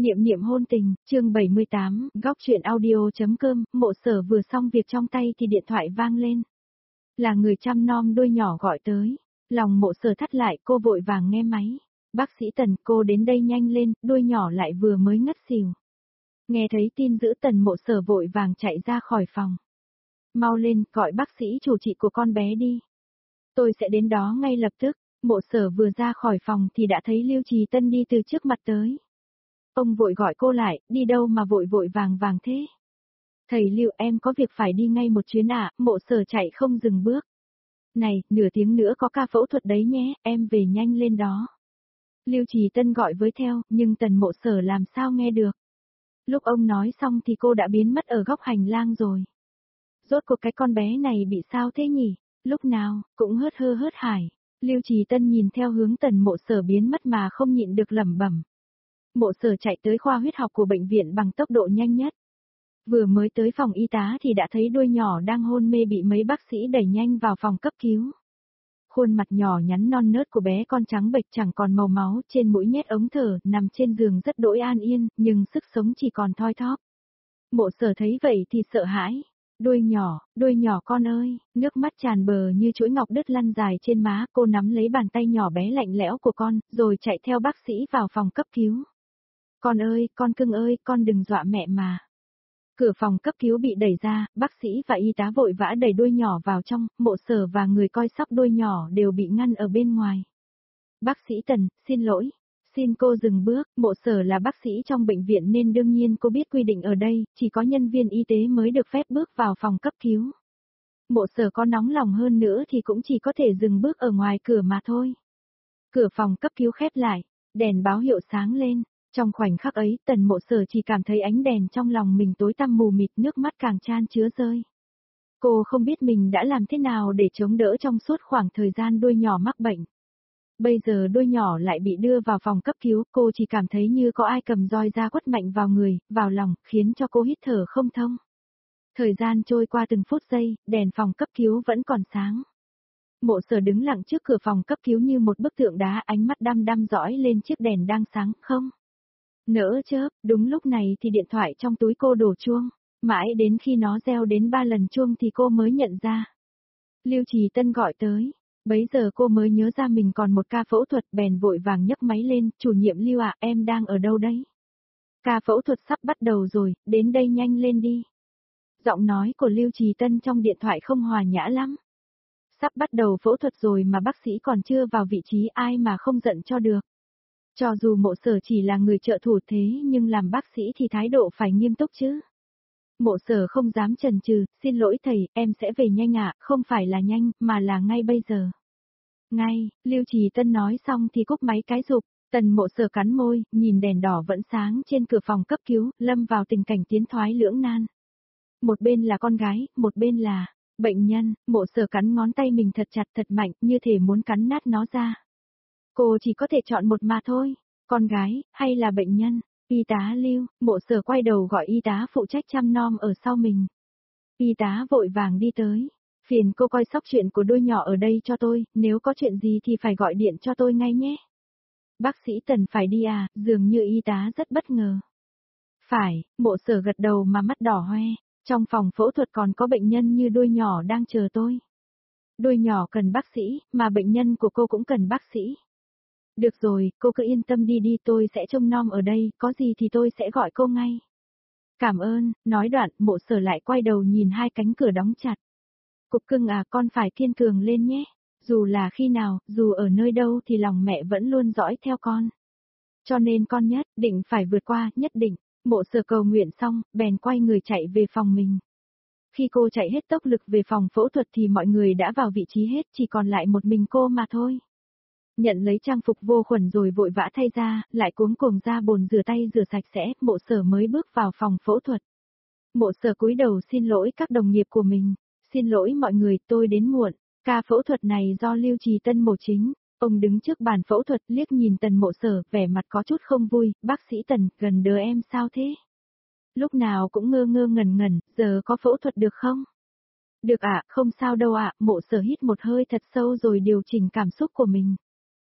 Niệm niệm hôn tình, chương 78, góc chuyện audio.com, Mộ Sở vừa xong việc trong tay thì điện thoại vang lên. Là người chăm nom đôi nhỏ gọi tới. Lòng Mộ Sở thắt lại, cô vội vàng nghe máy. Bác sĩ Tần, cô đến đây nhanh lên, đôi nhỏ lại vừa mới ngất xỉu. Nghe thấy tin dữ Tần Mộ Sở vội vàng chạy ra khỏi phòng. Mau lên, gọi bác sĩ chủ trị của con bé đi. Tôi sẽ đến đó ngay lập tức. Mộ Sở vừa ra khỏi phòng thì đã thấy Lưu Trì Tân đi từ trước mặt tới. Ông vội gọi cô lại, đi đâu mà vội vội vàng vàng thế? Thầy Lưu, em có việc phải đi ngay một chuyến ạ. Mộ Sở chạy không dừng bước. Này, nửa tiếng nữa có ca phẫu thuật đấy nhé, em về nhanh lên đó. Lưu Trì Tân gọi với theo, nhưng Tần Mộ Sở làm sao nghe được. Lúc ông nói xong thì cô đã biến mất ở góc hành lang rồi. Rốt cuộc cái con bé này bị sao thế nhỉ? Lúc nào, cũng hớt hơ hớt hải. Lưu Trì Tân nhìn theo hướng Tần Mộ Sở biến mất mà không nhịn được lẩm bẩm. Mộ Sở chạy tới khoa huyết học của bệnh viện bằng tốc độ nhanh nhất. Vừa mới tới phòng y tá thì đã thấy đôi nhỏ đang hôn mê bị mấy bác sĩ đẩy nhanh vào phòng cấp cứu. Khuôn mặt nhỏ nhắn non nớt của bé con trắng bệch chẳng còn màu máu, trên mũi nhét ống thở, nằm trên giường rất đỗi an yên, nhưng sức sống chỉ còn thoi thóp. Mộ Sở thấy vậy thì sợ hãi. Đôi nhỏ con ơi, nước mắt tràn bờ như chuỗi ngọc đứt lăn dài trên má, cô nắm lấy bàn tay nhỏ bé lạnh lẽo của con, rồi chạy theo bác sĩ vào phòng cấp cứu. Con ơi, con cưng ơi, con đừng dọa mẹ mà. Cửa phòng cấp cứu bị đẩy ra, bác sĩ và y tá vội vã đẩy đôi nhỏ vào trong, Mộ Sở và người coi sóc đôi nhỏ đều bị ngăn ở bên ngoài. Bác sĩ Tần, xin lỗi. Xin cô dừng bước, Mộ Sở là bác sĩ trong bệnh viện nên đương nhiên cô biết quy định ở đây, chỉ có nhân viên y tế mới được phép bước vào phòng cấp cứu. Mộ Sở có nóng lòng hơn nữa thì cũng chỉ có thể dừng bước ở ngoài cửa mà thôi. Cửa phòng cấp cứu khép lại, đèn báo hiệu sáng lên. Trong khoảnh khắc ấy, Tần Mộ Sở chỉ cảm thấy ánh đèn trong lòng mình tối tăm mù mịt, nước mắt càng chan chứa rơi. Cô không biết mình đã làm thế nào để chống đỡ trong suốt khoảng thời gian đôi nhỏ mắc bệnh. Bây giờ đôi nhỏ lại bị đưa vào phòng cấp cứu, cô chỉ cảm thấy như có ai cầm roi ra quất mạnh vào người, vào lòng, khiến cho cô hít thở không thông. Thời gian trôi qua từng phút giây, đèn phòng cấp cứu vẫn còn sáng. Mộ Sở đứng lặng trước cửa phòng cấp cứu như một bức tượng đá, ánh mắt đăm đăm dõi lên chiếc đèn đang sáng không. Nỡ chớp, đúng lúc này thì điện thoại trong túi cô đổ chuông, mãi đến khi nó reo đến 3 lần chuông thì cô mới nhận ra. Lưu Trì Tân gọi tới, bấy giờ cô mới nhớ ra mình còn một ca phẫu thuật, bèn vội vàng nhấc máy lên, chủ nhiệm Lưu ạ, em đang ở đâu đấy? Ca phẫu thuật sắp bắt đầu rồi, đến đây nhanh lên đi. Giọng nói của Lưu Trì Tân trong điện thoại không hòa nhã lắm. Sắp bắt đầu phẫu thuật rồi mà bác sĩ còn chưa vào vị trí, ai mà không giận cho được. Cho dù Mộ Sở chỉ là người trợ thủ thế nhưng làm bác sĩ thì thái độ phải nghiêm túc chứ. Mộ Sở không dám chần chừ, xin lỗi thầy, em sẽ về nhanh ạ, không phải là nhanh, mà là ngay bây giờ. Ngay, Lưu Trì Tân nói xong thì cúp máy cái rụp, Tần Mộ Sở cắn môi, nhìn đèn đỏ vẫn sáng trên cửa phòng cấp cứu, lâm vào tình cảnh tiến thoái lưỡng nan. Một bên là con gái, một bên là bệnh nhân, Mộ Sở cắn ngón tay mình thật chặt thật mạnh, như thể muốn cắn nát nó ra. Cô chỉ có thể chọn một mà thôi, con gái, hay là bệnh nhân. Y tá Lưu, Mộ Sở quay đầu gọi y tá phụ trách chăm nom ở sau mình. Y tá vội vàng đi tới. Phiền cô coi sóc chuyện của đôi nhỏ ở đây cho tôi, nếu có chuyện gì thì phải gọi điện cho tôi ngay nhé. Bác sĩ Tần phải đi à, dường như y tá rất bất ngờ. Phải, Mộ Sở gật đầu mà mắt đỏ hoe, trong phòng phẫu thuật còn có bệnh nhân như đôi nhỏ đang chờ tôi. Đôi nhỏ cần bác sĩ, mà bệnh nhân của cô cũng cần bác sĩ. Được rồi, cô cứ yên tâm đi, tôi sẽ trông nom ở đây, có gì thì tôi sẽ gọi cô ngay. Cảm ơn, nói đoạn, Mộ Sở lại quay đầu nhìn hai cánh cửa đóng chặt. Cục cưng à, con phải kiên cường lên nhé. Dù là khi nào, dù ở nơi đâu thì lòng mẹ vẫn luôn dõi theo con. Cho nên con nhất định phải vượt qua, nhất định. Mộ Sở cầu nguyện xong, bèn quay người chạy về phòng mình. Khi cô chạy hết tốc lực về phòng phẫu thuật thì mọi người đã vào vị trí hết, chỉ còn lại một mình cô mà thôi. Nhận lấy trang phục vô khuẩn rồi vội vã thay ra, lại cuống cuồng ra bồn rửa tay rửa sạch sẽ, Mộ Sở mới bước vào phòng phẫu thuật. Mộ Sở cúi đầu xin lỗi các đồng nghiệp của mình. Xin lỗi mọi người, tôi đến muộn. Ca phẫu thuật này do Lưu Trì Tân mổ chính. Ông đứng trước bàn phẫu thuật liếc nhìn Tần Mộ Sở, vẻ mặt có chút không vui. Bác sĩ Tần, gần đứa em sao thế? Lúc nào cũng ngơ ngơ ngẩn ngẩn, giờ có phẫu thuật được không? Được ạ, không sao đâu ạ. Mộ Sở hít một hơi thật sâu rồi điều chỉnh cảm xúc của mình.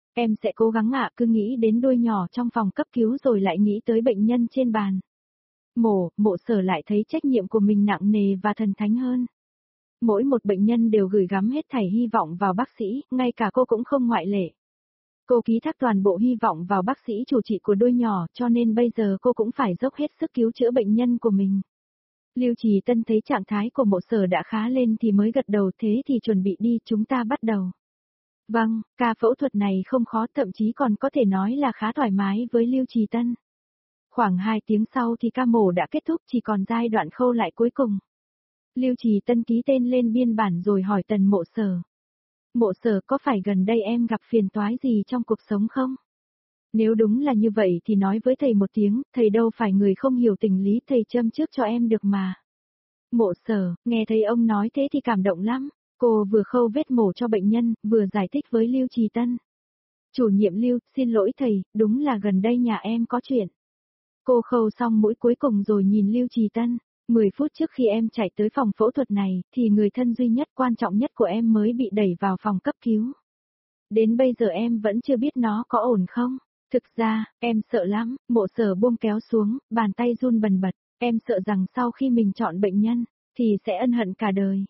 Em sẽ cố gắng ạ, cứ nghĩ đến đôi nhỏ trong phòng cấp cứu rồi lại nghĩ tới bệnh nhân trên bàn. Mộ Sở lại thấy trách nhiệm của mình nặng nề và thần thánh hơn. Mỗi một bệnh nhân đều gửi gắm hết thảy hy vọng vào bác sĩ, ngay cả cô cũng không ngoại lệ. Cô ký thác toàn bộ hy vọng vào bác sĩ chủ trị của đôi nhỏ, cho nên bây giờ cô cũng phải dốc hết sức cứu chữa bệnh nhân của mình. Lưu Trì Tân thấy trạng thái của Mộ Sở đã khá lên thì mới gật đầu, thế thì chuẩn bị đi, chúng ta bắt đầu. Vâng, ca phẫu thuật này không khó, thậm chí còn có thể nói là khá thoải mái với Lưu Trì Tân. Khoảng 2 tiếng sau thì ca mổ đã kết thúc, chỉ còn giai đoạn khâu lại cuối cùng. Lưu Trì Tân ký tên lên biên bản rồi hỏi Tần Mộ Sở. Mộ Sở, có phải gần đây em gặp phiền toái gì trong cuộc sống không? Nếu đúng là như vậy thì nói với thầy một tiếng, thầy đâu phải người không hiểu tình lý, thầy châm trước cho em được mà. Mộ Sở, nghe thấy ông nói thế thì cảm động lắm. Cô vừa khâu vết mổ cho bệnh nhân, vừa giải thích với Lưu Trì Tân. Chủ nhiệm Lưu, xin lỗi thầy, đúng là gần đây nhà em có chuyện. Cô khâu xong mũi cuối cùng rồi nhìn Lưu Trì Tân. 10 phút trước khi em chạy tới phòng phẫu thuật này, thì người thân duy nhất quan trọng nhất của em mới bị đẩy vào phòng cấp cứu. Đến bây giờ em vẫn chưa biết nó có ổn không? Thực ra, em sợ lắm, Mộ Sở buông kéo xuống, bàn tay run bần bật. Em sợ rằng sau khi mình chọn bệnh nhân, thì sẽ ân hận cả đời.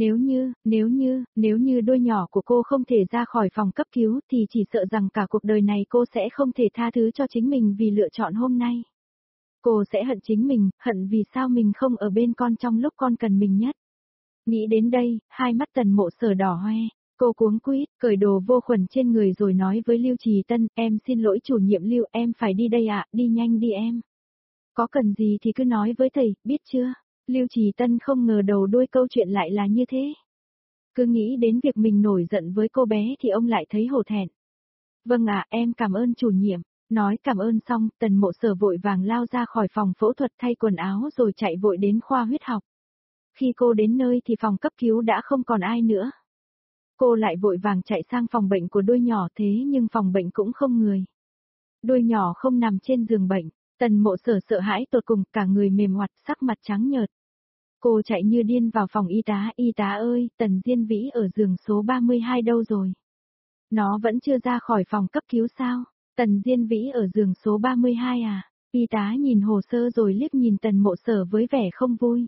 Nếu như đôi nhỏ của cô không thể ra khỏi phòng cấp cứu thì chỉ sợ rằng cả cuộc đời này cô sẽ không thể tha thứ cho chính mình vì lựa chọn hôm nay. Cô sẽ hận chính mình, hận vì sao mình không ở bên con trong lúc con cần mình nhất. Nghĩ đến đây, hai mắt Tần Mộ Sở đỏ hoe, cô cuống quýt, cởi đồ vô khuẩn trên người rồi nói với Lưu Trì Tân, em xin lỗi chủ nhiệm Lưu, em phải đi đây ạ, đi nhanh đi em. Có cần gì thì cứ nói với thầy, biết chưa? Lưu Trì Tân không ngờ đầu đuôi câu chuyện lại là như thế. Cứ nghĩ đến việc mình nổi giận với cô bé thì ông lại thấy hổ thẹn. Vâng ạ, em cảm ơn chủ nhiệm. Nói cảm ơn xong, Tần Mộ Sở vội vàng lao ra khỏi phòng phẫu thuật thay quần áo rồi chạy vội đến khoa huyết học. Khi cô đến nơi thì phòng cấp cứu đã không còn ai nữa. Cô lại vội vàng chạy sang phòng bệnh của đôi nhỏ, thế nhưng phòng bệnh cũng không người. Đôi nhỏ không nằm trên giường bệnh, Tần Mộ Sở sợ hãi tột cùng, cả người mềm oặt, sắc mặt trắng nhợt. Cô chạy như điên vào phòng y tá ơi, Tần Diên Vĩ ở giường số 32 đâu rồi? Nó vẫn chưa ra khỏi phòng cấp cứu sao? Tần Diên Vĩ ở giường số 32 à? Y tá nhìn hồ sơ rồi liếc nhìn Tần Mộ Sở với vẻ không vui.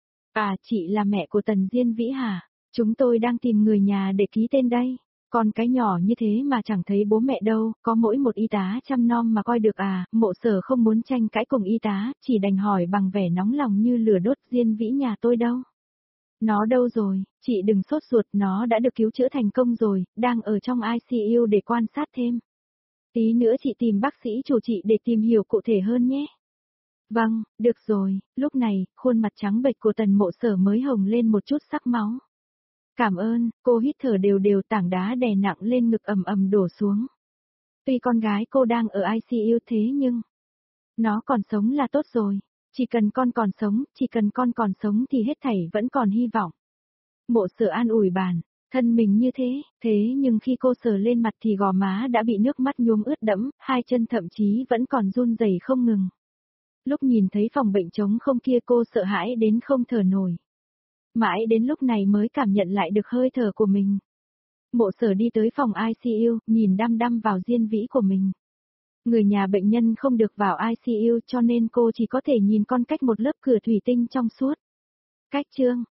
À, chị là mẹ của Tần Diên Vĩ hả? Chúng tôi đang tìm người nhà để ký tên đây. Con cái nhỏ như thế mà chẳng thấy bố mẹ đâu, có mỗi một y tá chăm nom mà coi được à? Mộ Sở không muốn tranh cãi cùng y tá, chỉ đành hỏi bằng vẻ nóng lòng như lửa đốt, Diên Vĩ nhà tôi đâu? Nó đâu rồi, chị đừng sốt ruột, nó đã được cứu chữa thành công rồi, đang ở trong ICU để quan sát thêm. Tí nữa chị tìm bác sĩ chủ trị để tìm hiểu cụ thể hơn nhé. Vâng, được rồi, lúc này, khuôn mặt trắng bệch của Tần Mộ Sở mới hồng lên một chút sắc máu. Cảm ơn, cô hít thở đều đều, tảng đá đè nặng lên ngực ầm ầm đổ xuống. Tuy con gái cô đang ở ICU thế nhưng, nó còn sống là tốt rồi. Chỉ cần con còn sống, chỉ cần con còn sống thì hết thảy vẫn còn hy vọng. Mộ Sở an ủi bàn, thân mình như thế nhưng khi cô sờ lên mặt thì gò má đã bị nước mắt nhuốm ướt đẫm, hai chân thậm chí vẫn còn run rẩy không ngừng. Lúc nhìn thấy phòng bệnh trống không kia cô sợ hãi đến không thở nổi. Mãi đến lúc này mới cảm nhận lại được hơi thở của mình. Mộ Sở đi tới phòng ICU, nhìn đăm đăm vào Diên Vĩ của mình. Người nhà bệnh nhân không được vào ICU cho nên cô chỉ có thể nhìn con cách một lớp cửa thủy tinh trong suốt. Cách chương